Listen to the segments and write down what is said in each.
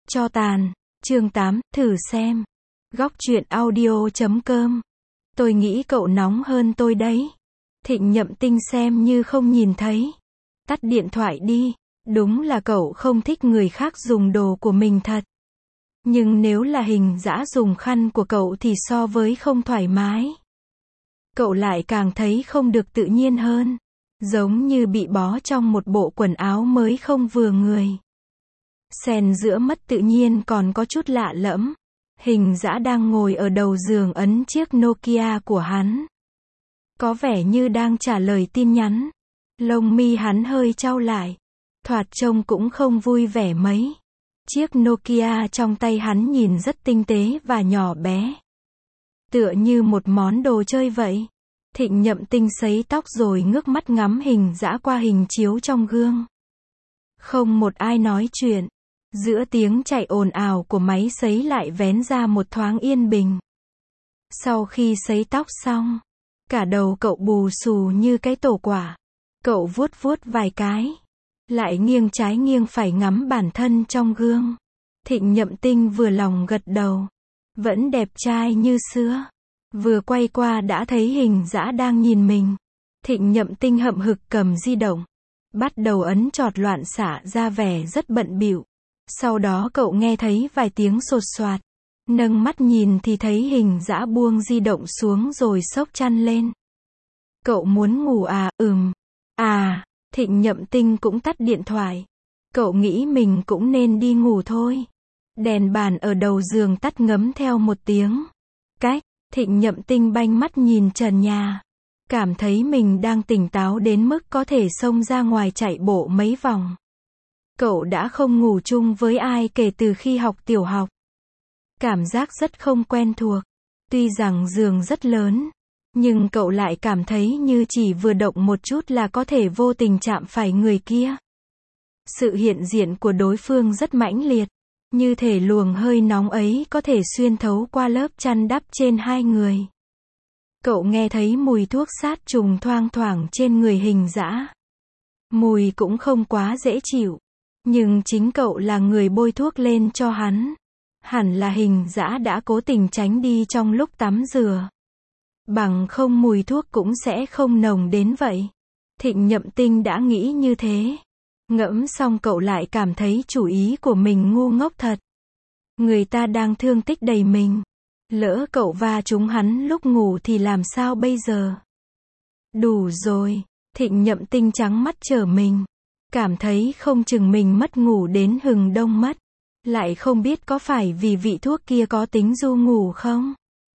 Cho tàn, chương 8, thử xem. Góc truyện audio.com. Tôi nghĩ cậu nóng hơn tôi đấy. Thịnh Nhậm Tinh xem như không nhìn thấy. Tắt điện thoại đi. Đúng là cậu không thích người khác dùng đồ của mình thật. Nhưng nếu là Hình Dã dùng khăn của cậu thì so với không thoải mái, cậu lại càng thấy không được tự nhiên hơn. Giống như bị bó trong một bộ quần áo mới không vừa người. Xen giữa mất tự nhiên còn có chút lạ lẫm. Hình Dã đang ngồi ở đầu giường ấn chiếc Nokia của hắn. Có vẻ như đang trả lời tin nhắn. Lông mi hắn hơi chau lại. Thoạt trông cũng không vui vẻ mấy. Chiếc Nokia trong tay hắn nhìn rất tinh tế và nhỏ bé. Tựa như một món đồ chơi vậy. Thịnh Nhậm Tinh sấy tóc rồi ngước mắt ngắm Hình Dã qua hình chiếu trong gương. Không một ai nói chuyện. Giữa tiếng chạy ồn ào của máy sấy lại vén ra một thoáng yên bình. Sau khi sấy tóc xong, cả đầu cậu bù xù như cái tổ quả. Cậu vuốt vuốt vài cái, lại nghiêng trái nghiêng phải ngắm bản thân trong gương. Thịnh Nhậm Tinh vừa lòng gật đầu. Vẫn đẹp trai như xưa. Vừa quay qua đã thấy Hình Dã đang nhìn mình. Thịnh Nhậm Tinh hậm hực cầm di động, bắt đầu ấn chọt loạn xạ ra vẻ rất bận bịu. Sau đó cậu nghe thấy vài tiếng sột soạt. Nâng mắt nhìn thì thấy Hình Dã buông di động xuống rồi xốc chăn lên. Cậu muốn ngủ à? Thịnh Nhậm Tinh cũng tắt điện thoại. Cậu nghĩ mình cũng nên đi ngủ thôi. Đèn bàn ở đầu giường tắt ngấm theo một tiếng cách. Thịnh Nhậm Tinh banh mắt nhìn trần nhà. Cảm thấy mình đang tỉnh táo đến mức có thể xông ra ngoài chạy bộ mấy vòng. Cậu đã không ngủ chung với ai kể từ khi học tiểu học. Cảm giác rất không quen thuộc. Tuy rằng giường rất lớn, nhưng cậu lại cảm thấy như chỉ vừa động một chút là có thể vô tình chạm phải người kia. Sự hiện diện của đối phương rất mãnh liệt. Như thể luồng hơi nóng ấy có thể xuyên thấu qua lớp chăn đắp trên hai người. Cậu nghe thấy mùi thuốc sát trùng thoang thoảng trên người Hình Dã. Mùi cũng không quá dễ chịu. Nhưng chính cậu là người bôi thuốc lên cho hắn. Hẳn là Hình Dã đã cố tình tránh đi trong lúc tắm rửa. Bằng không mùi thuốc cũng sẽ không nồng đến vậy. Thịnh Nhậm Tinh đã nghĩ như thế. Ngẫm xong cậu lại cảm thấy chủ ý của mình ngu ngốc thật. Người ta đang thương tích đầy mình. Lỡ cậu va trúng hắn lúc ngủ thì làm sao bây giờ? Đủ rồi. Thịnh Nhậm Tinh trắng mắt trở mình. Cảm thấy không chừng mình mất ngủ đến hừng đông mất. Lại không biết có phải vì vị thuốc kia có tính du ngủ không?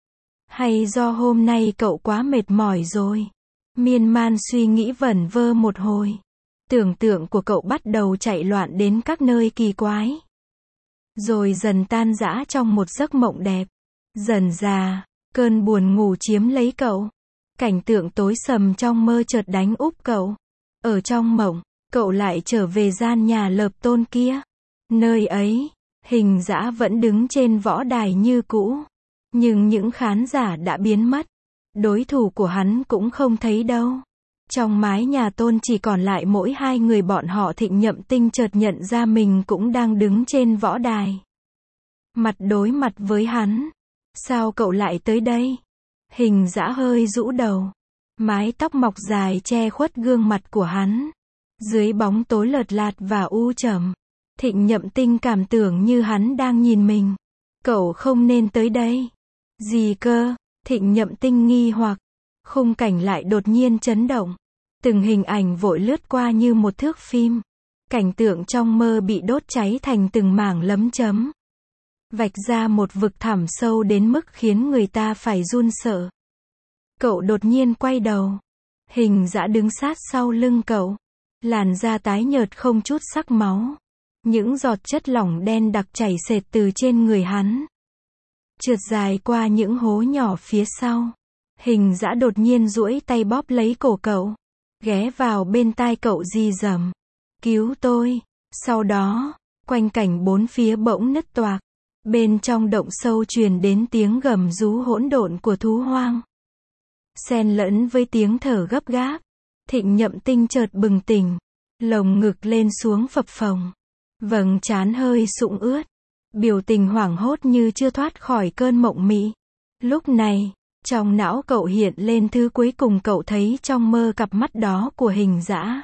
Hay do hôm nay cậu quá mệt mỏi rồi? Miên man suy nghĩ vẩn vơ một hồi. Tưởng tượng của cậu bắt đầu chạy loạn đến các nơi kỳ quái. Rồi dần tan rã trong một giấc mộng đẹp. Dần dà, cơn buồn ngủ chiếm lấy cậu. Cảnh tượng tối sầm trong mơ chợt đánh úp cậu. Ở trong mộng, cậu lại trở về gian nhà lợp tôn kia. Nơi ấy, Hình Dã vẫn đứng trên võ đài như cũ. Nhưng những khán giả đã biến mất. Đối thủ của hắn cũng không thấy đâu. Trong mái nhà tôn chỉ còn lại mỗi hai người bọn họ. Thịnh Nhậm Tinh chợt nhận ra mình cũng đang đứng trên võ đài. Mặt đối mặt với hắn. Sao cậu lại tới đây? Hình Dã hơi rũ đầu. Mái tóc mọc dài che khuất gương mặt của hắn. Dưới bóng tối lợt lạt và u trầm. Thịnh Nhậm Tinh cảm tưởng như hắn đang nhìn mình. Cậu không nên tới đây. Gì cơ? Thịnh Nhậm Tinh nghi hoặc. Khung cảnh lại đột nhiên chấn động. Từng hình ảnh vội lướt qua như một thước phim. Cảnh tượng trong mơ bị đốt cháy thành từng mảng lấm chấm. Vạch ra một vực thẳm sâu đến mức khiến người ta phải run sợ. Cậu đột nhiên quay đầu. Hình Dã đứng sát sau lưng cậu. Làn da tái nhợt không chút sắc máu. Những giọt chất lỏng đen đặc chảy xệt từ trên người hắn. Trượt dài qua những hố nhỏ phía sau. Hình Dã đột nhiên duỗi tay bóp lấy cổ cậu. Ghé vào bên tai cậu rì rầm. Cứu tôi. Sau đó, quanh cảnh bốn phía bỗng nứt toạc. Bên trong động sâu truyền đến tiếng gầm rú hỗn độn của thú hoang. Xen lẫn với tiếng thở gấp gáp. Thịnh Nhậm Tinh chợt bừng tỉnh. Lồng ngực lên xuống phập phồng. Vầng trán hơi sũng ướt. biểu tình hoảng hốt như chưa thoát khỏi cơn mộng mị. Lúc này, trong não cậu hiện lên thứ cuối cùng cậu thấy trong mơ, cặp mắt đó của Hình Dã.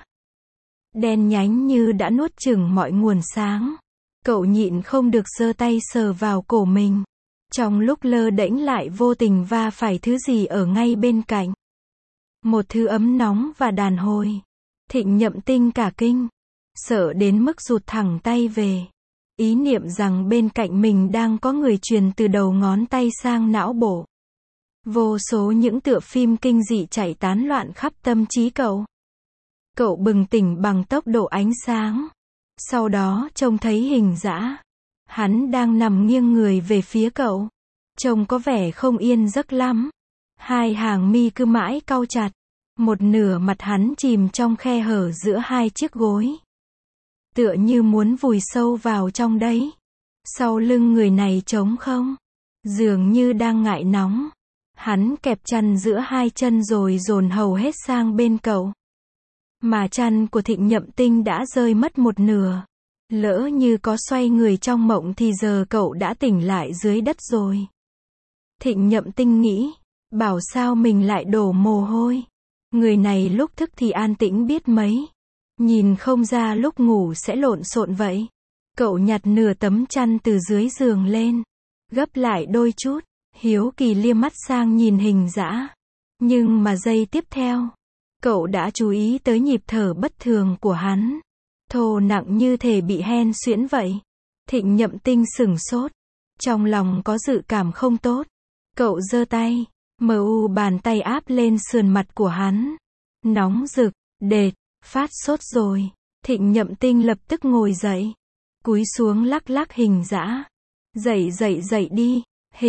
Đen nhánh như đã nuốt chửng mọi nguồn sáng. Cậu nhịn không được giơ tay sờ vào cổ mình. Trong lúc lơ đễnh lại vô tình va phải thứ gì ở ngay bên cạnh. Một thứ ấm nóng và đàn hồi. Thịnh Nhậm Tinh cả kinh. Sợ đến mức rụt thẳng tay về. Ý niệm rằng bên cạnh mình đang có người truyền từ đầu ngón tay sang não bộ. Vô số những tựa phim kinh dị chạy tán loạn khắp tâm trí cậu. Cậu bừng tỉnh bằng tốc độ ánh sáng. Sau đó trông thấy Hình Dã. Hắn đang nằm nghiêng người về phía cậu. Trông có vẻ không yên giấc lắm. Hai hàng mi cứ mãi cau chặt. Một nửa mặt hắn chìm trong khe hở giữa hai chiếc gối. Tựa như muốn vùi sâu vào trong đấy. Sau lưng người này trống không. Dường như đang ngại nóng. Hắn kẹp chăn giữa hai chân rồi dồn hầu hết sang bên cậu. Mà chăn của Thịnh Nhậm Tinh đã rơi mất một nửa. Lỡ như có xoay người trong mộng thì giờ cậu đã tỉnh lại dưới đất rồi. Thịnh Nhậm Tinh nghĩ, bảo sao mình lại đổ mồ hôi. Người này lúc thức thì an tĩnh biết mấy. Nhìn không ra lúc ngủ sẽ lộn xộn vậy. Cậu nhặt nửa tấm chăn từ dưới giường lên. Gấp lại đôi chút. Hiếu kỳ liếc mắt sang nhìn Hình Dã. Nhưng mà giây tiếp theo, cậu đã chú ý tới nhịp thở bất thường của hắn. Thô nặng như thể bị hen suyễn vậy. Thịnh Nhậm Tinh sửng sốt. Trong lòng có dự cảm không tốt. Cậu giơ tay, bàn tay áp lên sườn mặt của hắn. Nóng rực, đệt, phát sốt rồi. Thịnh Nhậm Tinh lập tức ngồi dậy. Cúi xuống lắc lắc Hình Dã. Dậy dậy dậy đi.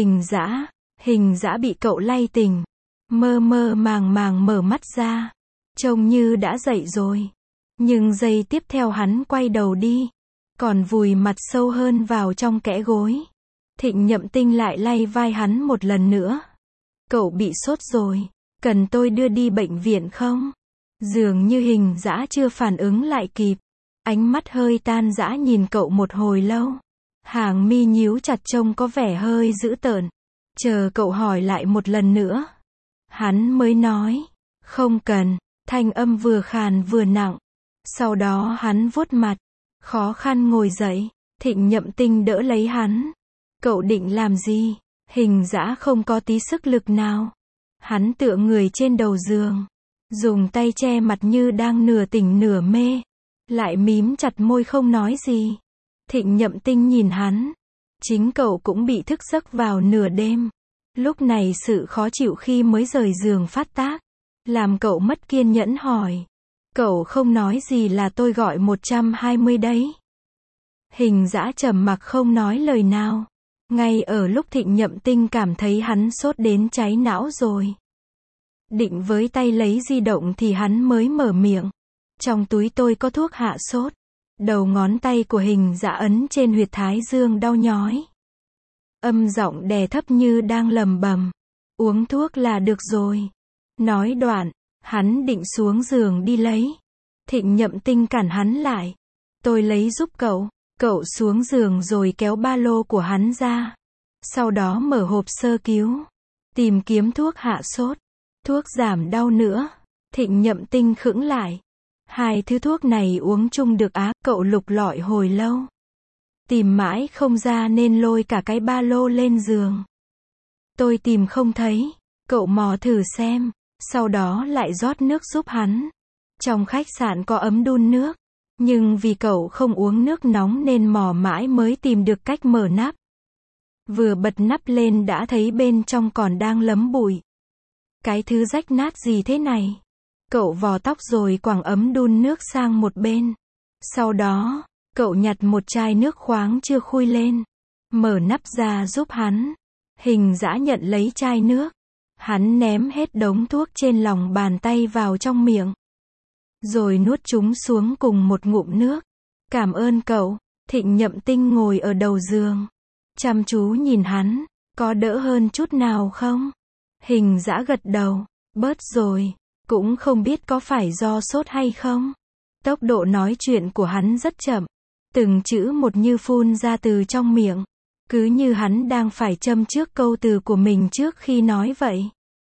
Hình Dã bị cậu lay tỉnh. Mơ mơ màng màng mở mắt ra. Trông như đã dậy rồi. Nhưng giây tiếp theo hắn quay đầu đi. Còn vùi mặt sâu hơn vào trong kẽ gối. Thịnh Nhậm Tinh lại lay vai hắn một lần nữa. Cậu bị sốt rồi. Cần tôi đưa đi bệnh viện không? Dường như Hình Dã chưa phản ứng lại kịp. Ánh mắt hơi tan rã nhìn cậu một hồi lâu. Hàng mi nhíu chặt trông có vẻ hơi dữ tợn. Chờ cậu hỏi lại một lần nữa. Hắn mới nói. Không cần. Thanh âm vừa khàn vừa nặng. Sau đó hắn vuốt mặt. Khó khăn ngồi dậy. Thịnh Nhậm Tinh đỡ lấy hắn. Cậu định làm gì? Hình Dã không có tí sức lực nào. Hắn tựa người trên đầu giường. Dùng tay che mặt như đang nửa tỉnh nửa mê. Lại mím chặt môi không nói gì. Thịnh Nhậm Tinh nhìn hắn. Chính cậu cũng bị thức giấc vào nửa đêm. Lúc này sự khó chịu khi mới rời giường phát tác. Làm cậu mất kiên nhẫn hỏi. Cậu không nói gì là tôi gọi 120 đấy. Hình Dã trầm mặc không nói lời nào. Ngay ở lúc Thịnh Nhậm Tinh cảm thấy hắn sốt đến cháy não rồi. Định với tay lấy di động thì hắn mới mở miệng. Trong túi tôi có thuốc hạ sốt. Đầu ngón tay của Hình Dã ấn trên huyệt thái dương đau nhói. Âm giọng đè thấp như đang lầm bầm. Uống thuốc là được rồi. Nói đoạn, hắn định xuống giường đi lấy. Thịnh Nhậm Tinh cản hắn lại. Tôi lấy giúp cậu. Cậu xuống giường rồi kéo ba lô của hắn ra. Sau đó mở hộp sơ cứu. Tìm kiếm thuốc hạ sốt. Thuốc giảm đau nữa. Thịnh Nhậm Tinh khựng lại. Hai thứ thuốc này uống chung được á? Cậu lục lọi hồi lâu. Tìm mãi không ra nên lôi cả cái ba lô lên giường. Tôi tìm không thấy. Cậu mò thử xem. Sau đó lại rót nước giúp hắn. Trong khách sạn có ấm đun nước. Nhưng vì cậu không uống nước nóng nên mò mãi mới tìm được cách mở nắp. Vừa bật nắp lên đã thấy bên trong còn đang lấm bụi. Cái thứ rách nát gì thế này? Cậu vò tóc rồi quẳng ấm đun nước sang một bên. Sau đó, cậu nhặt một chai nước khoáng chưa khui lên. Mở nắp ra giúp hắn. Hình Dã nhận lấy chai nước. Hắn ném hết đống thuốc trên lòng bàn tay vào trong miệng. Rồi nuốt chúng xuống cùng một ngụm nước. Cảm ơn cậu. Thịnh Nhậm Tinh ngồi ở đầu giường. Chăm chú nhìn hắn. Có đỡ hơn chút nào không? Hình Dã gật đầu. Bớt rồi. Cũng không biết có phải do sốt hay không. Tốc độ nói chuyện của hắn rất chậm. Từng chữ một như phun ra từ trong miệng. Cứ như hắn đang phải châm trước câu từ của mình trước khi nói vậy.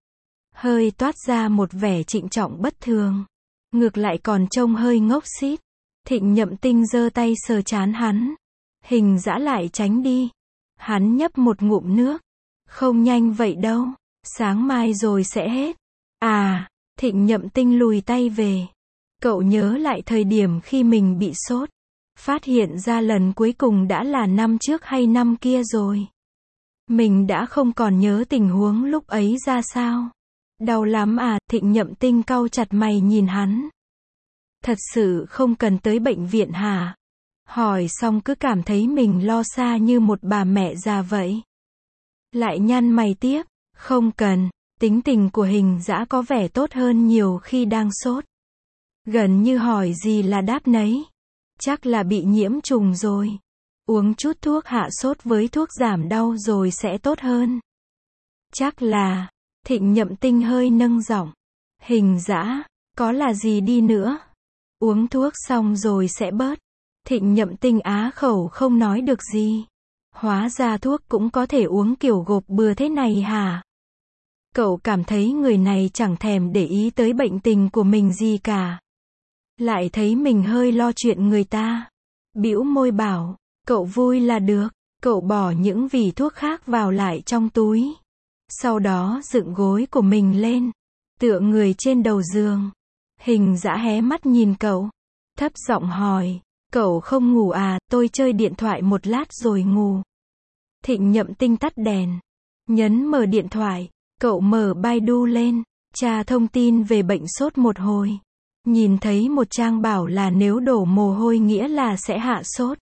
Hơi toát ra một vẻ trịnh trọng bất thường. Ngược lại còn trông hơi ngốc xít. Thịnh Nhậm Tinh giơ tay sờ trán hắn. Hình Dã lại tránh đi. Hắn nhấp một ngụm nước. Không nhanh vậy đâu. Sáng mai rồi sẽ hết. À, Thịnh Nhậm Tinh lùi tay về. Cậu nhớ lại thời điểm khi mình bị sốt. Phát hiện ra lần cuối cùng đã là năm trước hay năm kia rồi. Mình đã không còn nhớ tình huống lúc ấy ra sao. Đau lắm à, Thịnh Nhậm Tinh cau chặt mày nhìn hắn. Thật sự không cần tới bệnh viện hả? Hỏi xong cứ cảm thấy mình lo xa như một bà mẹ già vậy. Lại nhăn mày tiếp, không cần, tính tình của Hình Dã có vẻ tốt hơn nhiều khi đang sốt. Gần như hỏi gì là đáp nấy. Chắc là bị nhiễm trùng rồi. Uống chút thuốc hạ sốt với thuốc giảm đau rồi sẽ tốt hơn. Chắc là, Thịnh Nhậm Tinh hơi nâng giọng. Hình Dã, có là gì đi nữa? Uống thuốc xong rồi sẽ bớt. Thịnh Nhậm Tinh á khẩu không nói được gì. Hóa ra thuốc cũng có thể uống kiểu gộp bừa thế này hả? Cậu cảm thấy người này chẳng thèm để ý tới bệnh tình của mình gì cả. Lại thấy mình hơi lo chuyện người ta. Bĩu môi bảo, cậu vui là được. Cậu bỏ những vỉ thuốc khác vào lại trong túi. Sau đó dựng gối của mình lên. Tựa người trên đầu giường. Hình Dã hé mắt nhìn cậu. Thấp giọng hỏi, cậu không ngủ à? Tôi chơi điện thoại một lát rồi ngủ. Thịnh Nhậm Tinh tắt đèn. Nhấn mở điện thoại. Cậu mở Baidu lên. Tra thông tin về bệnh sốt một hồi. Nhìn thấy một trang bảo là nếu đổ mồ hôi nghĩa là sẽ hạ sốt.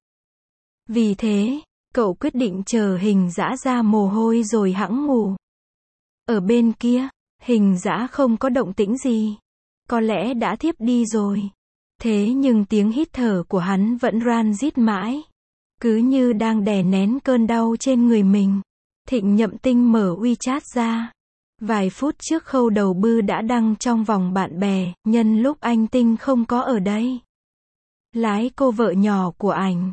Vì thế, cậu quyết định chờ Hình Dã ra mồ hôi rồi hẵng ngủ. Ở bên kia, Hình Dã không có động tĩnh gì. Có lẽ đã thiếp đi rồi. Thế nhưng tiếng hít thở của hắn vẫn ran rít mãi. Cứ như đang đè nén cơn đau trên người mình. Thịnh Nhậm Tinh mở WeChat ra. Vài phút trước Khâu Đầu Bư đã đăng trong vòng bạn bè, nhân lúc anh Tinh không có ở đây. Lái cô vợ nhỏ của ảnh.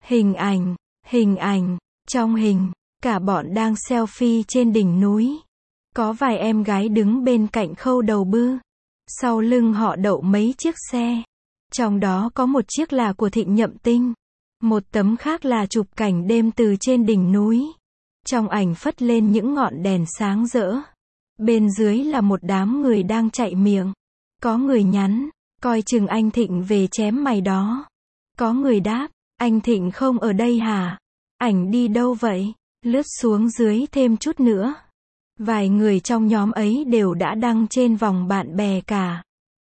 Hình ảnh, trong hình, cả bọn đang selfie trên đỉnh núi. Có vài em gái đứng bên cạnh Khâu Đầu Bư. Sau lưng họ đậu mấy chiếc xe. Trong đó có một chiếc là của Thịnh Nhậm Tinh. Một tấm khác là chụp cảnh đêm từ trên đỉnh núi. Trong ảnh phất lên những ngọn đèn sáng rỡ. Bên dưới là một đám người đang chạy miệng. Có người nhắn, coi chừng anh Thịnh về chém mày đó. Có người đáp, anh Thịnh không ở đây hả? Ảnh đi đâu vậy? Lướt xuống dưới thêm chút nữa. Vài người trong nhóm ấy đều đã đăng trên vòng bạn bè cả.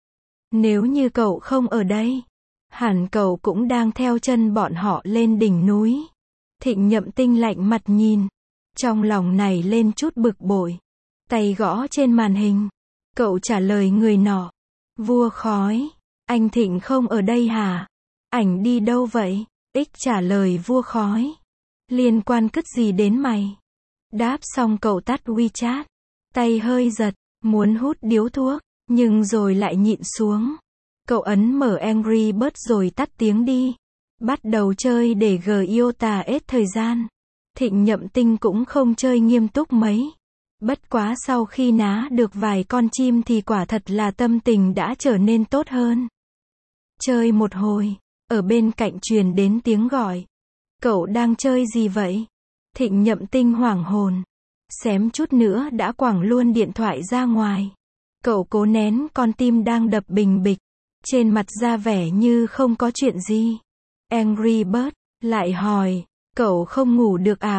Nếu như cậu không ở đây, hẳn cậu cũng đang theo chân bọn họ lên đỉnh núi. Thịnh Nhậm Tinh lạnh mặt nhìn. Trong lòng này lên chút bực bội. Tay gõ trên màn hình. Cậu trả lời người nọ. Vua khói. Anh Thịnh không ở đây hả? Ảnh đi đâu vậy? X trả lời vua khói. Liên quan cứt gì đến mày? Đáp xong cậu tắt WeChat. Tay hơi giật. Muốn hút điếu thuốc. Nhưng rồi lại nhịn xuống. Cậu ấn mở Angry Birds rồi tắt tiếng đi. Bắt đầu chơi để Giota hết thời gian. Thịnh Nhậm Tinh cũng không chơi nghiêm túc mấy. Bất quá sau khi ná được vài con chim thì quả thật là tâm tình đã trở nên tốt hơn. Chơi một hồi, ở bên cạnh truyền đến tiếng gọi. Cậu đang chơi gì vậy? Thịnh Nhậm Tinh hoảng hồn. Xém chút nữa đã quẳng luôn điện thoại ra ngoài. Cậu cố nén con tim đang đập bình bịch. Trên mặt ra vẻ như không có chuyện gì. Angry Bird lại hỏi, cậu không ngủ được à?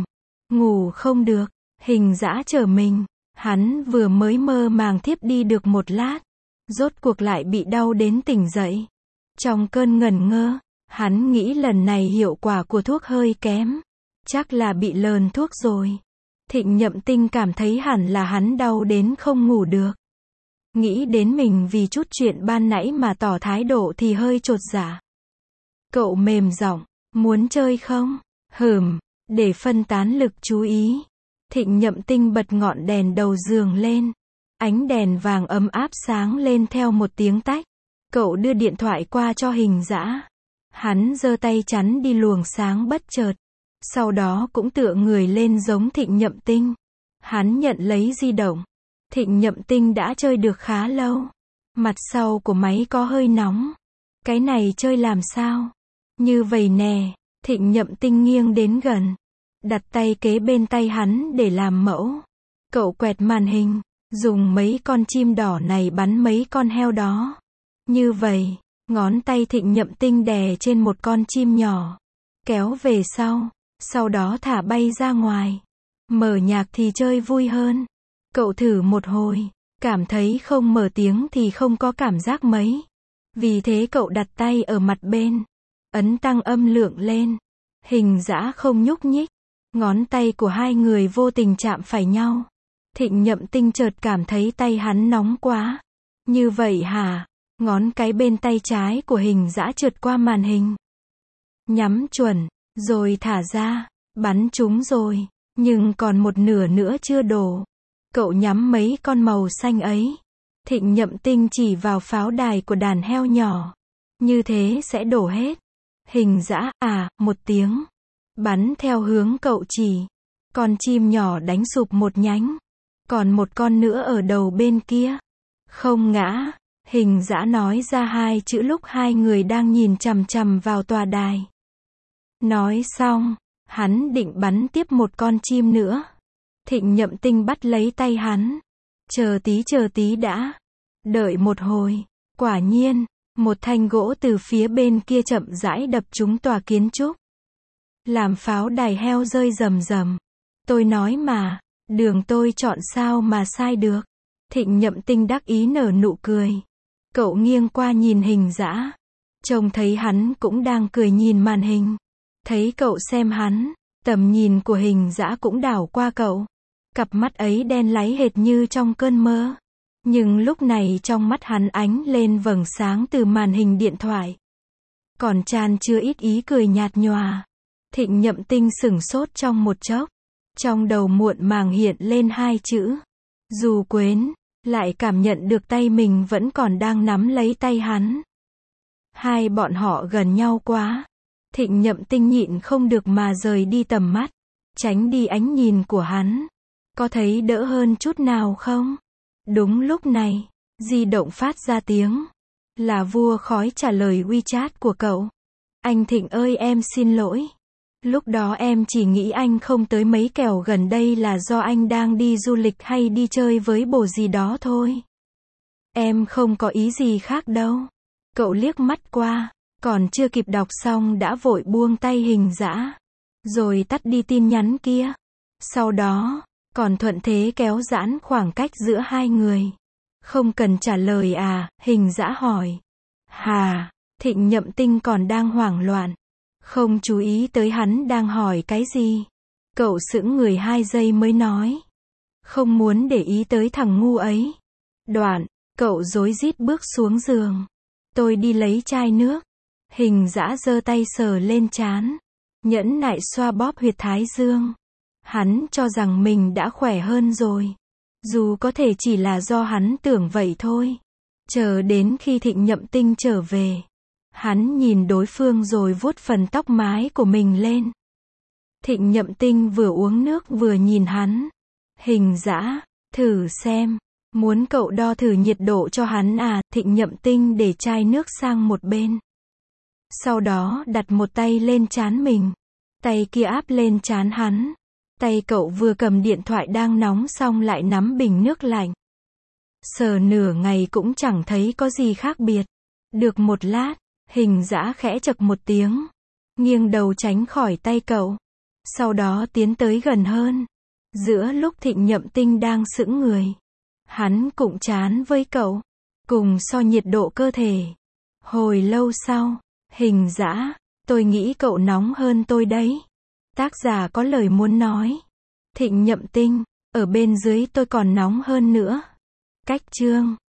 Ngủ không được. Hình Dã trở mình. Hắn vừa mới mơ màng thiếp đi được một lát. Rốt cuộc lại bị đau đến tỉnh dậy. Trong cơn ngẩn ngơ, hắn nghĩ lần này hiệu quả của thuốc hơi kém. Chắc là bị lờn thuốc rồi. Thịnh Nhậm Tinh cảm thấy hẳn là hắn đau đến không ngủ được. Nghĩ đến mình vì chút chuyện ban nãy mà tỏ thái độ thì hơi chột dạ. Cậu mềm giọng, muốn chơi không? Để phân tán lực chú ý. Thịnh Nhậm Tinh bật ngọn đèn đầu giường lên. Ánh đèn vàng ấm áp sáng lên theo một tiếng tách. Cậu đưa điện thoại qua cho Hình Dã. Hắn giơ tay chắn đi luồng sáng bất chợt. Sau đó cũng tựa người lên giống Thịnh Nhậm Tinh. Hắn nhận lấy di động. Thịnh Nhậm Tinh đã chơi được khá lâu. Mặt sau của máy có hơi nóng. Cái này chơi làm sao? Như vậy nè. Thịnh Nhậm Tinh nghiêng đến gần. Đặt tay kế bên tay hắn để làm mẫu. Cậu quẹt màn hình. Dùng mấy con chim đỏ này bắn mấy con heo đó. Như vậy. Ngón tay Thịnh Nhậm Tinh đè trên một con chim nhỏ. Kéo về sau. Sau đó thả bay ra ngoài. Mở nhạc thì chơi vui hơn. Cậu thử một hồi. Cảm thấy không mở tiếng thì không có cảm giác mấy. Vì thế cậu đặt tay ở mặt bên. Ấn tăng âm lượng lên. Hình dã không nhúc nhích. Ngón tay của hai người vô tình chạm phải nhau. Thịnh Nhậm Tinh chợt cảm thấy tay hắn nóng quá. Như vậy hả? Ngón cái bên tay trái của hình dã trượt qua màn hình. Nhắm chuẩn. Rồi thả ra. Bắn trúng rồi. Nhưng còn một nửa nữa chưa đổ. Cậu nhắm mấy con màu xanh ấy. Thịnh Nhậm Tinh chỉ vào pháo đài của đàn heo nhỏ. Như thế sẽ đổ hết. Hình dã, một tiếng. Bắn theo hướng cậu chỉ. Con chim nhỏ đánh sụp một nhánh. Còn một con nữa ở đầu bên kia. Không ngã. Hình dã nói ra hai chữ lúc hai người đang nhìn chằm chằm vào tòa đài. Nói xong. Hắn định bắn tiếp một con chim nữa. Thịnh Nhậm Tinh bắt lấy tay hắn. Chờ tí đã. Đợi một hồi. Quả nhiên. Một thanh gỗ từ phía bên kia chậm rãi đập trúng tòa kiến trúc. Làm pháo đài heo rơi rầm rầm. Tôi nói mà. Đường tôi chọn sao mà sai được. Thịnh Nhậm Tinh đắc ý nở nụ cười. Cậu nghiêng qua nhìn hình dã. Trông thấy hắn cũng đang cười nhìn màn hình. Thấy cậu xem hắn. Tầm nhìn của hình dã cũng đảo qua cậu. Cặp mắt ấy đen láy hệt như trong cơn mơ. Nhưng lúc này trong mắt hắn ánh lên vầng sáng từ màn hình điện thoại. Còn chan chưa ít ý cười nhạt nhòa. Thịnh Nhậm Tinh sửng sốt trong một chốc. Trong đầu muộn màng hiện lên hai chữ. Dù quến. Lại cảm nhận được tay mình vẫn còn đang nắm lấy tay hắn. Hai bọn họ gần nhau quá. Thịnh Nhậm Tinh nhịn không được mà rời đi tầm mắt. Tránh đi ánh nhìn của hắn. Có thấy đỡ hơn chút nào không? Đúng lúc này. Di động phát ra tiếng. Là Vua Khói trả lời WeChat của cậu. Anh Thịnh ơi em xin lỗi. Lúc đó em chỉ nghĩ anh không tới mấy kẻo gần đây là do anh đang đi du lịch hay đi chơi với bồ gì đó thôi. Em không có ý gì khác đâu. Cậu liếc mắt qua. Còn chưa kịp đọc xong đã vội buông tay hình dã. Rồi tắt đi tin nhắn kia. Sau đó, còn thuận thế kéo giãn khoảng cách giữa hai người. Không cần trả lời hình dã hỏi. Hà, Thịnh Nhậm Tinh còn đang hoảng loạn. Không chú ý tới hắn đang hỏi cái gì. Cậu sững người 2 giây mới nói. Không muốn để ý tới thằng ngu ấy. Đoạn, cậu rối rít bước xuống giường. Tôi đi lấy chai nước. Hình dã giơ tay sờ lên trán. Nhẫn nại xoa bóp huyệt thái dương. Hắn cho rằng mình đã khỏe hơn rồi. Dù có thể chỉ là do hắn tưởng vậy thôi. Chờ đến khi Thịnh Nhậm Tinh trở về. Hắn nhìn đối phương rồi vuốt phần tóc mái của mình lên. Thịnh Nhậm Tinh vừa uống nước vừa nhìn hắn. Hình dã, thử xem. Muốn cậu đo thử nhiệt độ cho hắn Thịnh Nhậm Tinh để chai nước sang một bên. Sau đó đặt một tay lên trán mình. Tay kia áp lên trán hắn. Tay cậu vừa cầm điện thoại đang nóng xong lại nắm bình nước lạnh. Sờ nửa ngày cũng chẳng thấy có gì khác biệt. Được một lát, hình dã khẽ chậc một tiếng. Nghiêng đầu tránh khỏi tay cậu. Sau đó tiến tới gần hơn. Giữa lúc Thịnh Nhậm Tinh đang sững người. Hắn cũng chán với cậu. Cùng so nhiệt độ cơ thể. Hồi lâu sau, hình dã, tôi nghĩ cậu nóng hơn tôi đấy. Tác giả có lời muốn nói. Thịnh Nhậm Tinh, ở bên dưới tôi còn nóng hơn nữa. Cách chương